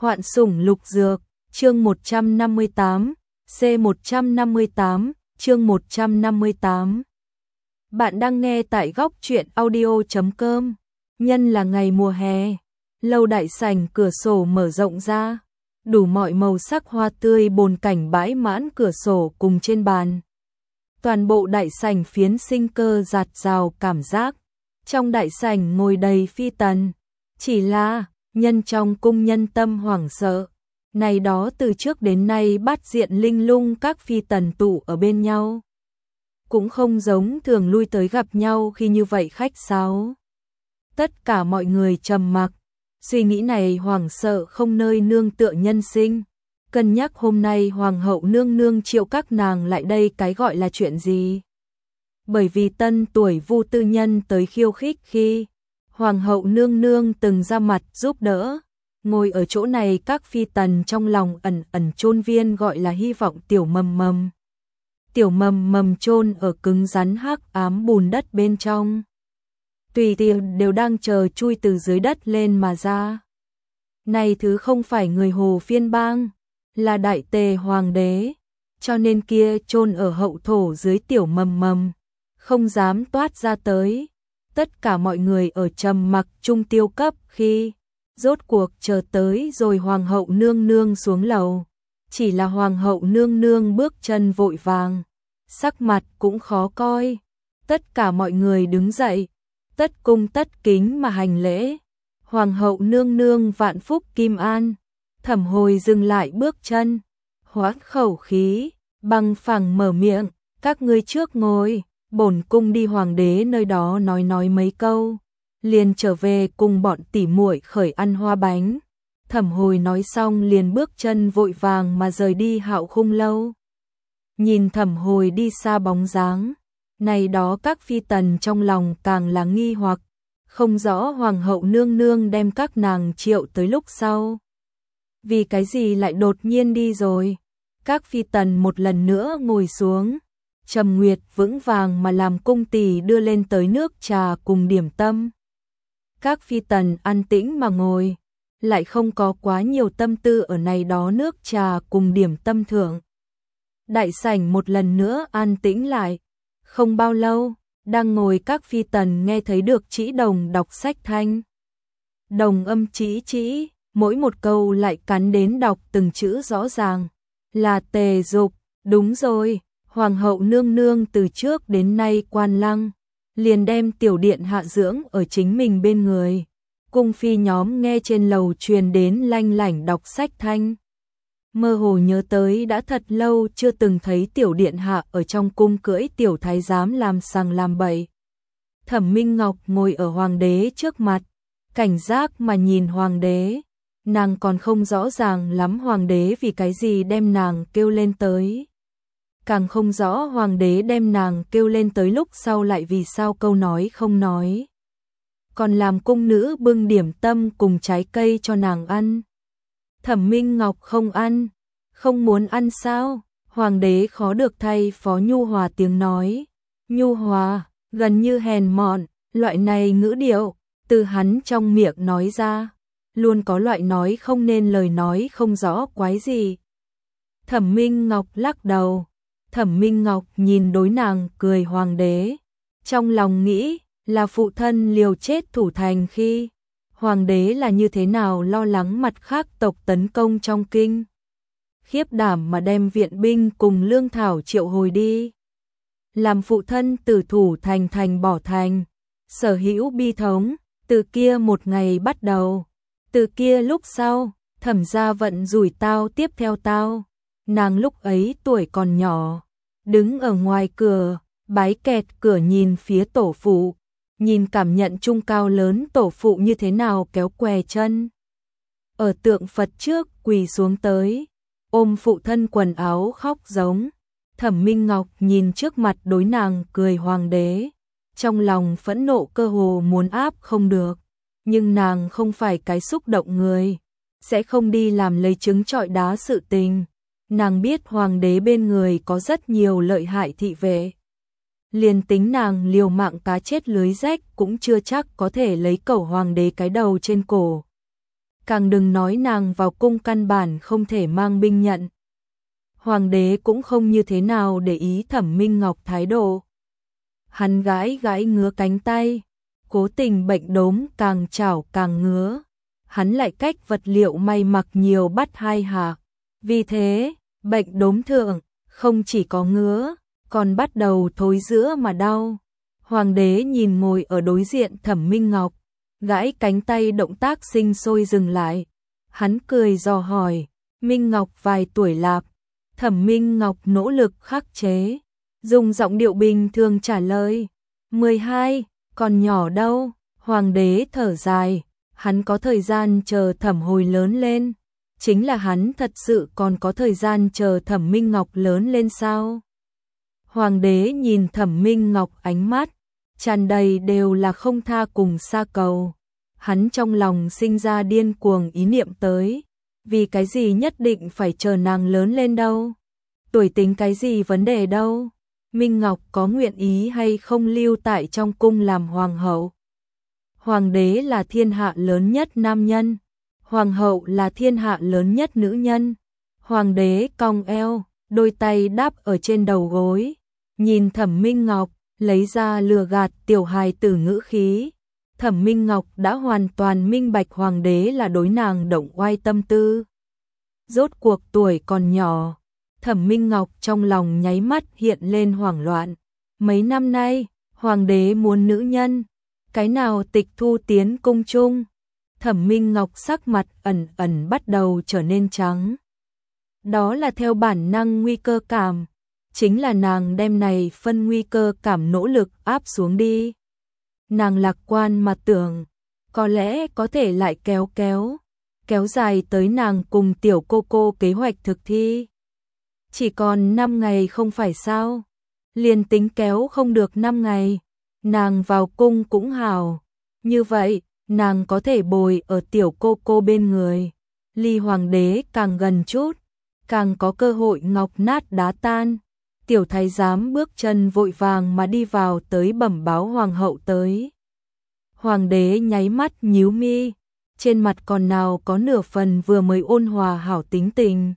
Hoạn sủng lục dược, chương 158, C158, chương 158. Bạn đang nghe tại góc truyện audio.com. Nhân là ngày mùa hè, lâu đại sảnh cửa sổ mở rộng ra, đủ mọi màu sắc hoa tươi bồn cảnh bãi mãn cửa sổ cùng trên bàn. Toàn bộ đại sảnh phiến sinh cơ dạt dào cảm giác, trong đại sảnh ngồi đầy phi tần, chỉ là nhân trong cung nhân tâm hoảng sợ. Này đó từ trước đến nay bát diện linh lung các phi tần tụ ở bên nhau, cũng không giống thường lui tới gặp nhau khi như vậy khách sáo. Tất cả mọi người trầm mặc, suy nghĩ này hoảng sợ không nơi nương tựa nhân sinh, cân nhắc hôm nay hoàng hậu nương nương triệu các nàng lại đây cái gọi là chuyện gì. Bởi vì tân tuổi Vu Tư Nhân tới khiêu khích khi hoàng hậu nương nương từng ra mặt giúp đỡ, ngồi ở chỗ này các phi tần trong lòng ẩn ẩn chôn viên gọi là hy vọng tiểu mầm mầm. Tiểu mầm mầm chôn ở cứng rắn hắc ám bùn đất bên trong, tùy tiện đều đang chờ chui từ dưới đất lên mà ra. Này thứ không phải người Hồ phiên bang, là đại tề hoàng đế, cho nên kia chôn ở hậu thổ dưới tiểu mầm mầm, không dám toát ra tới. Tất cả mọi người ở trầm mặc trung tiêu cấp khi rốt cuộc chờ tới rồi hoàng hậu nương nương xuống lầu. Chỉ là hoàng hậu nương nương bước chân vội vàng, sắc mặt cũng khó coi. Tất cả mọi người đứng dậy, tất cung tất kính mà hành lễ. Hoàng hậu nương nương vạn phúc kim an. Thẩm Hồi dừng lại bước chân, hoãn khẩu khí, bằng phẳng mở miệng, các ngươi trước ngồi, bổn cung đi hoàng đế nơi đó nói mấy câu, liền trở về cùng bọn tỉ muội khởi ăn hoa bánh. Thẩm Hồi nói xong liền bước chân vội vàng mà rời đi Hạo Khung lâu. Nhìn Thẩm Hồi đi xa bóng dáng, này đó các phi tần trong lòng càng là nghi hoặc, không rõ hoàng hậu nương nương đem các nàng triệu tới lúc sau, vì cái gì lại đột nhiên đi rồi. Các phi tần một lần nữa ngồi xuống, Trầm Nguyệt vững vàng mà làm cung tỷ đưa lên tới nước trà cùng điểm tâm. Các phi tần an tĩnh mà ngồi, lại không có quá nhiều tâm tư ở này đó nước trà cùng điểm tâm thượng. Đại sảnh một lần nữa an tĩnh lại, không bao lâu, đang ngồi các phi tần nghe thấy được Trĩ Đồng đọc sách thanh. Đồng âm trĩ trĩ, mỗi một câu lại cắn đến đọc từng chữ rõ ràng, là Tề Dục. Đúng rồi, hoàng hậu nương nương từ trước đến nay quan lăng, liền đem tiểu điện hạ dưỡng ở chính mình bên người. Cung phi nhóm nghe trên lầu truyền đến lanh lảnh đọc sách thanh, mơ hồ nhớ tới đã thật lâu chưa từng thấy tiểu điện hạ ở trong cung cưỡi tiểu thái giám làm sằng làm bậy. Thẩm Minh Ngọc ngồi ở hoàng đế trước mặt, cảnh giác mà nhìn hoàng đế, nàng còn không rõ ràng lắm hoàng đế vì cái gì đem nàng kêu lên tới. Càng không rõ hoàng đế đem nàng kêu lên tới lúc sau lại vì sao câu nói không nói, còn làm cung nữ bưng điểm tâm cùng trái cây cho nàng ăn. Thẩm Minh Ngọc không ăn, không muốn ăn sao? Hoàng đế khó được thay phó nhu hòa tiếng nói. Nhu hòa, gần như hèn mọn, loại này ngữ điệu, từ hắn trong miệng nói ra, luôn có loại nói không nên lời nói không rõ quái gì. Thẩm Minh Ngọc lắc đầu. Thẩm Minh Ngọc nhìn đối nàng cười hoàng đế, trong lòng nghĩ là phụ thân liều chết thủ thành khi hoàng đế là như thế nào lo lắng mặt khác tộc tấn công trong kinh, khiếp đảm mà đem viện binh cùng lương thảo triệu hồi đi, làm phụ thân tử thủ thành bỏ thành, sở hữu bi thống. Từ kia một ngày bắt đầu, từ kia lúc sau, Thẩm gia vận rủi tao tiếp theo tao. Nàng lúc ấy tuổi còn nhỏ, đứng ở ngoài cửa, bái kẹt cửa nhìn phía tổ phụ, nhìn cảm nhận trung cao lớn tổ phụ như thế nào kéo què chân. Ở tượng Phật trước quỳ xuống tới, ôm phụ thân quần áo khóc giống. Thẩm Minh Ngọc nhìn trước mặt đối nàng cười hoàng đế, trong lòng phẫn nộ cơ hồ muốn áp không được, nhưng nàng không phải cái xúc động người, sẽ không đi làm lấy trứng trọi đá sự tình. Nàng biết hoàng đế bên người có rất nhiều lợi hại thị vệ, liền tính nàng liều mạng cá chết lưới rách cũng chưa chắc có thể lấy cẩu hoàng đế cái đầu trên cổ. càng đừng nói nàng vào cung căn bản không thể mang binh nhận. Hoàng đế cũng không như thế nào để ý Thẩm Minh Ngọc thái độ. Hắn gãi gãi ngứa cánh tay, cố tình bệnh đốm càng chảo càng ngứa. Hắn lại cách vật liệu may mặc nhiều bắt hai hạ. Vì thế, bệnh đốm thượng, không chỉ có ngứa, còn bắt đầu thối rữa mà đau. Hoàng đế nhìn ngồi ở đối diện Thẩm Minh Ngọc, gãi cánh tay động tác sinh sôi dừng lại. Hắn cười dò hỏi, Minh Ngọc vài tuổi lạp? Thẩm Minh Ngọc nỗ lực khắc chế, dùng giọng điệu bình thường trả lời, 12, còn nhỏ đâu. Hoàng đế thở dài, hắn có thời gian chờ Thẩm Hồi lớn lên. Chính là hắn thật sự còn có thời gian chờ Thẩm Minh Ngọc lớn lên sao? Hoàng đế nhìn Thẩm Minh Ngọc ánh mắt tràn đầy đều là không tha cùng xa cầu. Hắn trong lòng sinh ra điên cuồng ý niệm tới, vì cái gì nhất định phải chờ nàng lớn lên đâu? Tuổi tính cái gì vấn đề đâu? Minh Ngọc có nguyện ý hay không lưu tại trong cung làm hoàng hậu? Hoàng đế là thiên hạ lớn nhất nam nhân, hoàng hậu là thiên hạ lớn nhất nữ nhân. Hoàng đế cong eo, đôi tay đáp ở trên đầu gối, nhìn Thẩm Minh Ngọc, lấy ra lừa gạt tiểu hài tử ngữ khí. Thẩm Minh Ngọc đã hoàn toàn minh bạch hoàng đế là đối nàng động oai tâm tư. Rốt cuộc tuổi còn nhỏ, Thẩm Minh Ngọc trong lòng nháy mắt hiện lên hoảng loạn. Mấy năm nay, hoàng đế muốn nữ nhân, cái nào tịch thu tiến cung chung. Thẩm Minh Ngọc sắc mặt ẩn ẩn bắt đầu trở nên trắng. Đó là theo bản năng nguy cơ cảm, chính là nàng đem này phân nguy cơ cảm nỗ lực áp xuống đi. Nàng lạc quan mà tưởng, có lẽ có thể lại kéo dài tới nàng cùng tiểu cô cô kế hoạch thực thi. Chỉ còn 5 ngày không phải sao? Liền tính kéo không được 5 ngày, nàng vào cung cũng hào. Như vậy, nàng có thể bồi ở tiểu cô cô bên người. Ly hoàng đế càng gần chút, càng có cơ hội ngọc nát đá tan. Tiểu thái giám bước chân vội vàng mà đi vào tới bẩm báo hoàng hậu tới. Hoàng đế nháy mắt nhíu mi, trên mặt còn nào có nửa phần vừa mới ôn hòa hảo tính tình.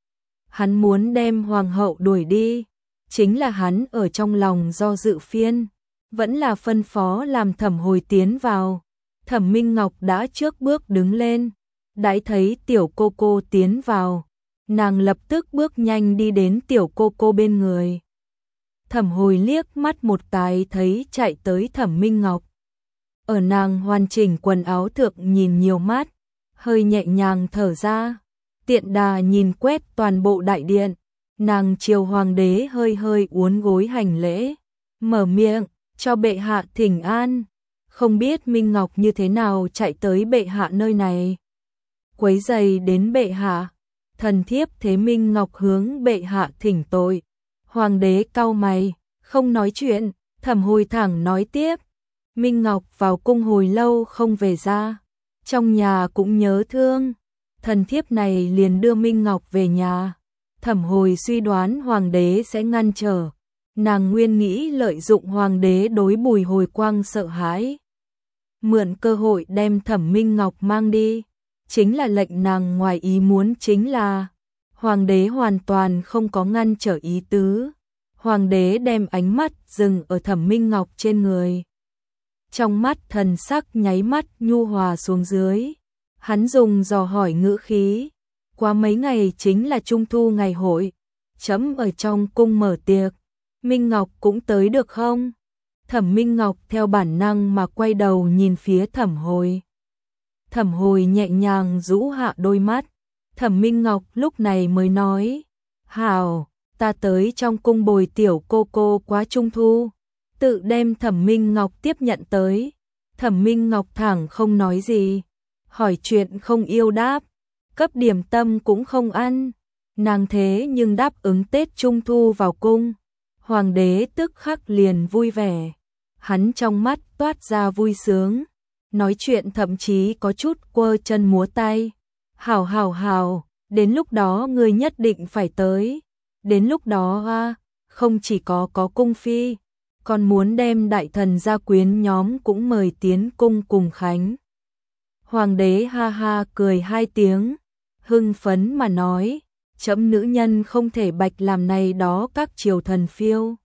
Hắn muốn đem hoàng hậu đuổi đi, chính là hắn ở trong lòng do dự phiên, vẫn là phân phó làm Thẩm Hồi tiến vào. Thẩm Minh Ngọc đã trước bước đứng lên, đãi thấy tiểu cô cô tiến vào, nàng lập tức bước nhanh đi đến tiểu cô cô bên người. Thẩm Hồi liếc mắt một cái thấy chạy tới Thẩm Minh Ngọc. Ở nàng hoàn chỉnh quần áo thượng nhìn nhiều mắt, hơi nhẹ nhàng thở ra, tiện đà nhìn quét toàn bộ đại điện. Nàng chiều hoàng đế hơi hơi uốn gối hành lễ, mở miệng, cho bệ hạ thỉnh an. Không biết Minh Ngọc như thế nào chạy tới bệ hạ nơi này. Quấy giày đến bệ hạ, thần thiếp thế Minh Ngọc hướng bệ hạ thỉnh tội. Hoàng đế cau mày, không nói chuyện. Thẩm Hồi thẳng nói tiếp, Minh Ngọc vào cung hồi lâu không về ra, trong nhà cũng nhớ thương, thần thiếp này liền đưa Minh Ngọc về nhà. Thẩm Hồi suy đoán hoàng đế sẽ ngăn trở, nàng nguyên nghĩ lợi dụng hoàng đế đối Bùi Hồi Quang sợ hãi, mượn cơ hội đem Thẩm Minh Ngọc mang đi. Chính là lệnh nàng ngoài ý muốn chính là hoàng đế hoàn toàn không có ngăn trở ý tứ. Hoàng đế đem ánh mắt dừng ở Thẩm Minh Ngọc trên người, trong mắt thần sắc nháy mắt nhu hòa xuống dưới. Hắn dùng dò hỏi ngữ khí, qua mấy ngày chính là Trung thu ngày hội, chấm ở trong cung mở tiệc, Minh Ngọc cũng tới được không? Thẩm Minh Ngọc theo bản năng mà quay đầu nhìn phía Thẩm Hồi. Thẩm Hồi nhẹ nhàng rũ hạ đôi mắt. Thẩm Minh Ngọc lúc này mới nói, hảo, ta tới trong cung bồi tiểu cô cô quá Trung thu. Tự đem Thẩm Minh Ngọc tiếp nhận tới. Thẩm Minh Ngọc thẳng không nói gì, hỏi chuyện không yêu đáp, cấp điểm tâm cũng không ăn. Nàng thế nhưng đáp ứng Tết Trung thu vào cung. Hoàng đế tức khắc liền vui vẻ, hắn trong mắt toát ra vui sướng, nói chuyện thậm chí có chút quơ chân múa tay. Hảo hảo hảo, đến lúc đó ngươi nhất định phải tới. Đến lúc đó không chỉ có cung phi, còn muốn đem đại thần gia quyến nhóm cũng mời tiến cung cùng khánh. Hoàng đế ha ha cười hai tiếng, hưng phấn mà nói, trẫm nữ nhân không thể bạch làm này đó các triều thần phiêu.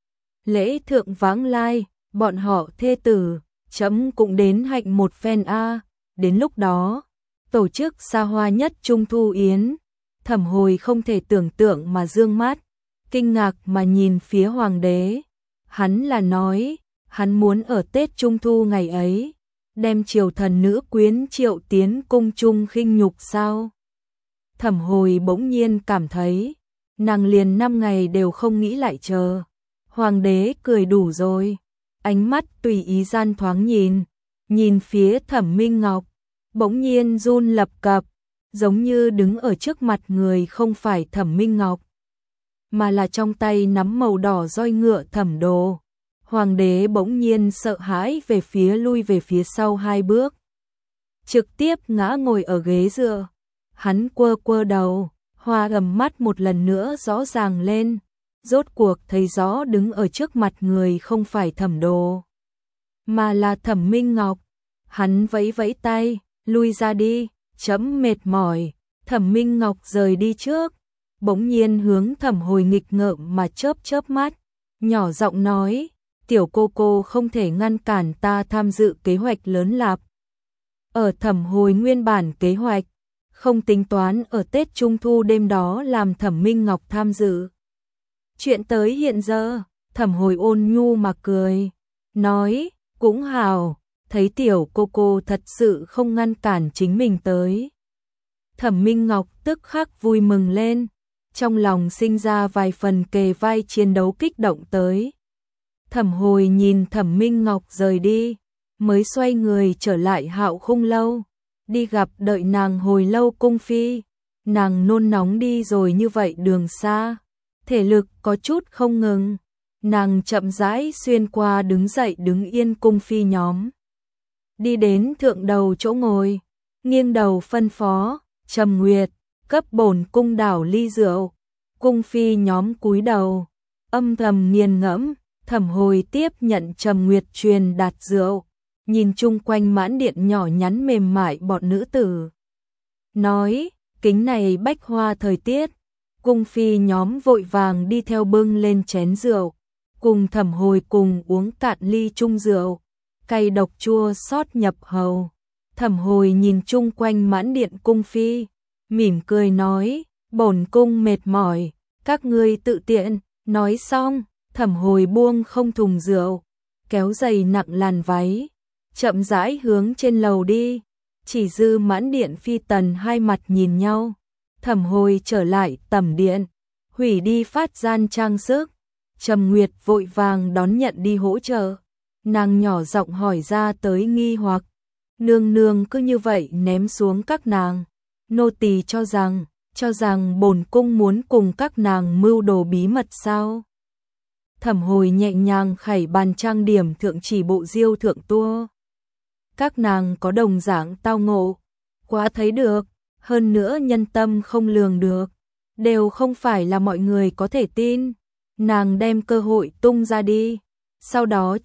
Lễ thượng vãng lai, bọn họ thê tử, trẫm cũng đến hạnh một phen a. Đến lúc đó, tổ chức xa hoa nhất Trung Thu Yến. Thẩm Hồi không thể tưởng tượng mà dương mắt, kinh ngạc mà nhìn phía hoàng đế. Hắn là nói, hắn muốn ở Tết Trung Thu ngày ấy, đem triều thần nữ quyến triệu tiến cung trung khinh nhục sao? Thẩm Hồi bỗng nhiên cảm thấy, nàng liền 5 ngày đều không nghĩ lại chờ. Hoàng đế cười đủ rồi, ánh mắt tùy ý gian thoáng nhìn phía Thẩm Minh Ngọc, bỗng nhiên run lập cập, giống như đứng ở trước mặt người không phải Thẩm Minh Ngọc, mà là trong tay nắm màu đỏ roi ngựa Thẩm Đồ. Hoàng đế bỗng nhiên sợ hãi lui về phía sau 2 bước, trực tiếp ngã ngồi ở ghế dựa. Hắn quơ đầu, hoa gầm mắt một lần nữa rõ ràng lên, rốt cuộc thấy rõ đứng ở trước mặt người không phải Thẩm Đồ, mà là Thẩm Minh Ngọc. Hắn vẫy vẫy tay, lui ra đi, chấm mệt mỏi. Thẩm Minh Ngọc rời đi trước, bỗng nhiên hướng Thẩm Hồi nghịch ngợm mà chớp mắt, nhỏ giọng nói, tiểu cô không thể ngăn cản ta tham dự kế hoạch lớn lạp. Ở Thẩm Hồi nguyên bản kế hoạch, không tính toán ở Tết Trung Thu đêm đó làm Thẩm Minh Ngọc tham dự. Chuyện tới hiện giờ, Thẩm Hồi ôn nhu mà cười, nói, cũng hào, thấy tiểu cô thật sự không ngăn cản chính mình tới. Thẩm Minh Ngọc tức khắc vui mừng lên, trong lòng sinh ra vài phần kề vai chiến đấu kích động tới. Thẩm Hồi nhìn Thẩm Minh Ngọc rời đi, mới xoay người trở lại Hạo Khung lâu, đi gặp đợi nàng hồi lâu cung phi. Nàng nôn nóng đi rồi như vậy đường xa, thể lực có chút không ngừng. Nàng chậm rãi xuyên qua đứng dậy đứng yên cung phi nhóm, đi đến thượng đầu chỗ ngồi, nghiêng đầu phân phó, Trầm Nguyệt, cấp bổn cung đảo ly rượu. Cung phi nhóm cúi đầu, âm thầm nghiền ngẫm. Thẩm Hồi tiếp nhận Trầm Nguyệt truyền đạt rượu, nhìn chung quanh mãn điện nhỏ nhắn mềm mại bọn nữ tử, nói, kính này bách hoa thời tiết. Cung phi nhóm vội vàng đi theo bưng lên chén rượu, cùng Thẩm Hồi cùng uống cạn ly chung rượu, cay độc chua xót nhập hầu. Thẩm Hồi nhìn chung quanh mãn điện cung phi, mỉm cười nói, bổn cung mệt mỏi, các ngươi tự tiện. Nói xong, Thẩm Hồi buông không thùng rượu, kéo giày nặng làn váy, chậm rãi hướng trên lầu đi. Chỉ dư mãn điện phi tần hai mặt nhìn nhau. Thẩm Hồi trở lại tẩm điện, hủy đi phát gian trang sức. Trầm Nguyệt vội vàng đón nhận đi hỗ trợ. Nàng nhỏ giọng hỏi ra tới nghi hoặc, nương nương cứ như vậy ném xuống các nàng. Nô tỳ cho rằng bổn cung muốn cùng các nàng mưu đồ bí mật sao? Thẩm Hồi nhẹ nhàng khẩy bàn trang điểm thượng chỉ bộ diêu thượng tua. Các nàng có đồng dạng tao ngộ, quá thấy được, hơn nữa nhân tâm không lường được, đều không phải là mọi người có thể tin. Nàng đem cơ hội tung ra đi, sau đó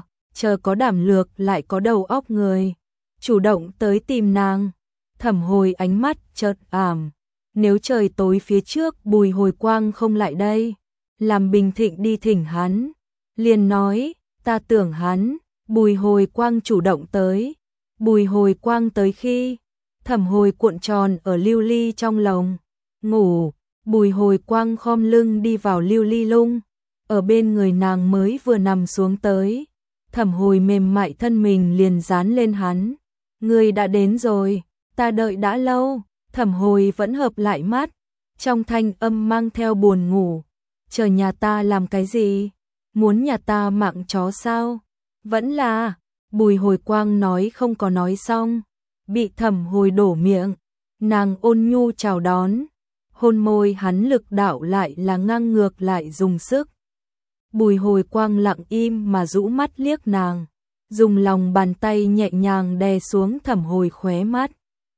chờ có đảm lược lại có đầu óc người, chủ động tới tìm nàng. Thẩm Hồi ánh mắt chợt ảm, nếu trời tối phía trước Bùi Hồi Quang không lại đây, làm Bình Thịnh đi thỉnh hắn, liền nói, ta tưởng hắn. Bùi Hồi Quang chủ động tới. Bùi Hồi Quang tới khi Thẩm Hồi cuộn tròn ở lưu ly trong lòng ngủ, Bùi Hồi Quang khom lưng đi vào lưu ly lung, ở bên người nàng mới vừa nằm xuống tới. Thẩm Hồi mềm mại thân mình liền dán lên hắn, người đã đến rồi, ta đợi đã lâu. Thẩm Hồi vẫn hợp lại mắt, trong thanh âm mang theo buồn ngủ, chờ nhà ta làm cái gì? Muốn nhà ta mạng chó sao? Vẫn là, Bùi Hồi Quang nói không có nói xong, bị Thẩm Hồi đổ miệng. Nàng ôn nhu chào đón, hôn môi hắn lực đạo lại là ngang ngược lại dùng sức. Bùi Hồi Quang lặng im mà rũ mắt liếc nàng, dùng lòng bàn tay nhẹ nhàng đè xuống Thẩm Hồi khóe mắt.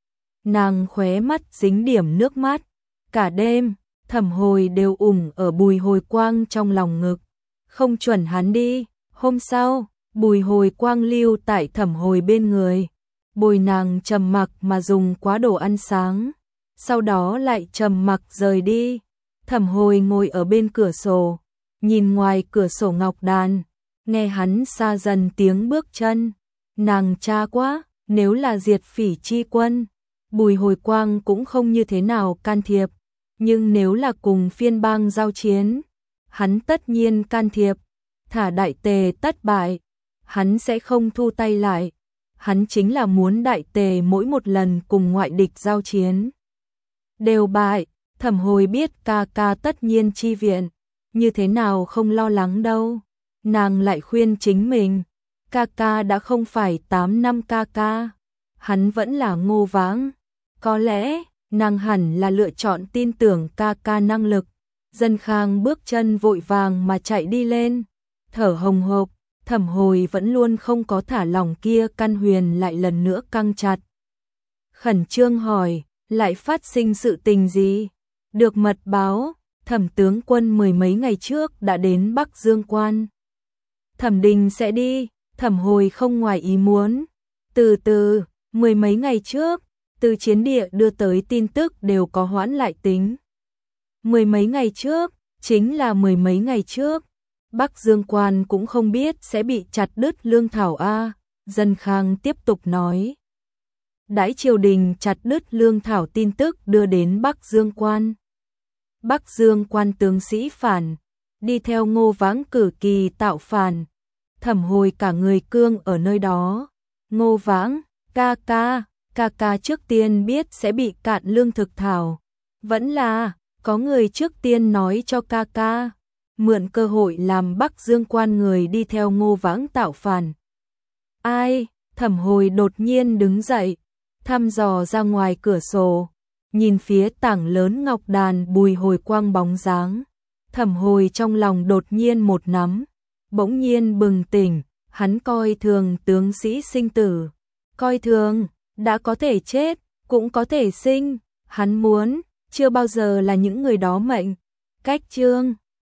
Nàng khóe mắt dính điểm nước mắt, cả đêm, Thẩm Hồi đều ở Bùi Hồi Quang trong lòng ngực, không chuẩn hắn đi. Hôm sau, Bùi Hồi Quang lưu tại Thẩm Hồi bên người, Bồi nàng trầm mặc mà dùng quá đồ ăn sáng, sau đó lại trầm mặc rời đi. Thẩm Hồi ngồi ở bên cửa sổ, nhìn ngoài cửa sổ ngọc đàn, nghe hắn xa dần tiếng bước chân. Nàng cha quá, nếu là diệt Phỉ chi quân, Bùi Hồi Quang cũng không như thế nào can thiệp, nhưng nếu là cùng phiên bang giao chiến, hắn tất nhiên can thiệp. Thả Đại Tề tất bại, hắn sẽ không thu tay lại. Hắn chính là muốn Đại Tề mỗi một lần cùng ngoại địch giao chiến đều bại. Thẩm Hồi biết ca ca tất nhiên chi viện, như thế nào không lo lắng đâu. Nàng lại khuyên chính mình, ca ca đã không phải 8 năm ca ca, hắn vẫn là Ngô Vãng. Có lẽ, nàng hẳn là lựa chọn tin tưởng ca ca năng lực. Dân Khang bước chân vội vàng mà chạy đi lên, thở hồng hộc. Thẩm Hồi vẫn luôn không có thả lỏng kia căn huyền lại lần nữa căng chặt. Khẩn trương hỏi, lại phát sinh sự tình gì? Được mật báo, Thẩm tướng quân 10 mấy ngày trước đã đến Bắc Dương Quan. Thẩm Đình sẽ đi. Thẩm Hồi không ngoài ý muốn. Từ 10 mấy ngày trước, từ chiến địa đưa tới tin tức đều có hoãn lại tính. 10 mấy ngày trước, chính là 10 mấy ngày trước. Bắc Dương Quan cũng không biết sẽ bị chặt đứt lương thảo a. Dân Khang tiếp tục nói. Đãi triều đình chặt đứt lương thảo tin tức đưa đến Bắc Dương Quan. Bắc Dương Quan tướng sĩ phản, đi theo Ngô Vãng cử kỳ tạo phản. Thẩm Hồi cả người cương ở nơi đó. Ngô Vãng, ca ca trước tiên biết sẽ bị cạn lương thực thảo. Vẫn là, có người trước tiên nói cho ca ca. Mượn cơ hội làm Bắc Dương Quan người đi theo Ngô Vãng tạo phản. Ai? Thẩm Hồi đột nhiên đứng dậy, thăm dò ra ngoài cửa sổ, nhìn phía tảng lớn ngọc đàn Bùi Hồi Quang bóng dáng. Thẩm Hồi trong lòng đột nhiên một nắm, bỗng nhiên bừng tỉnh. Hắn coi thường tướng sĩ sinh tử, coi thường, đã có thể chết, cũng có thể sinh. Hắn muốn, chưa bao giờ là những người đó mệnh. Cách chương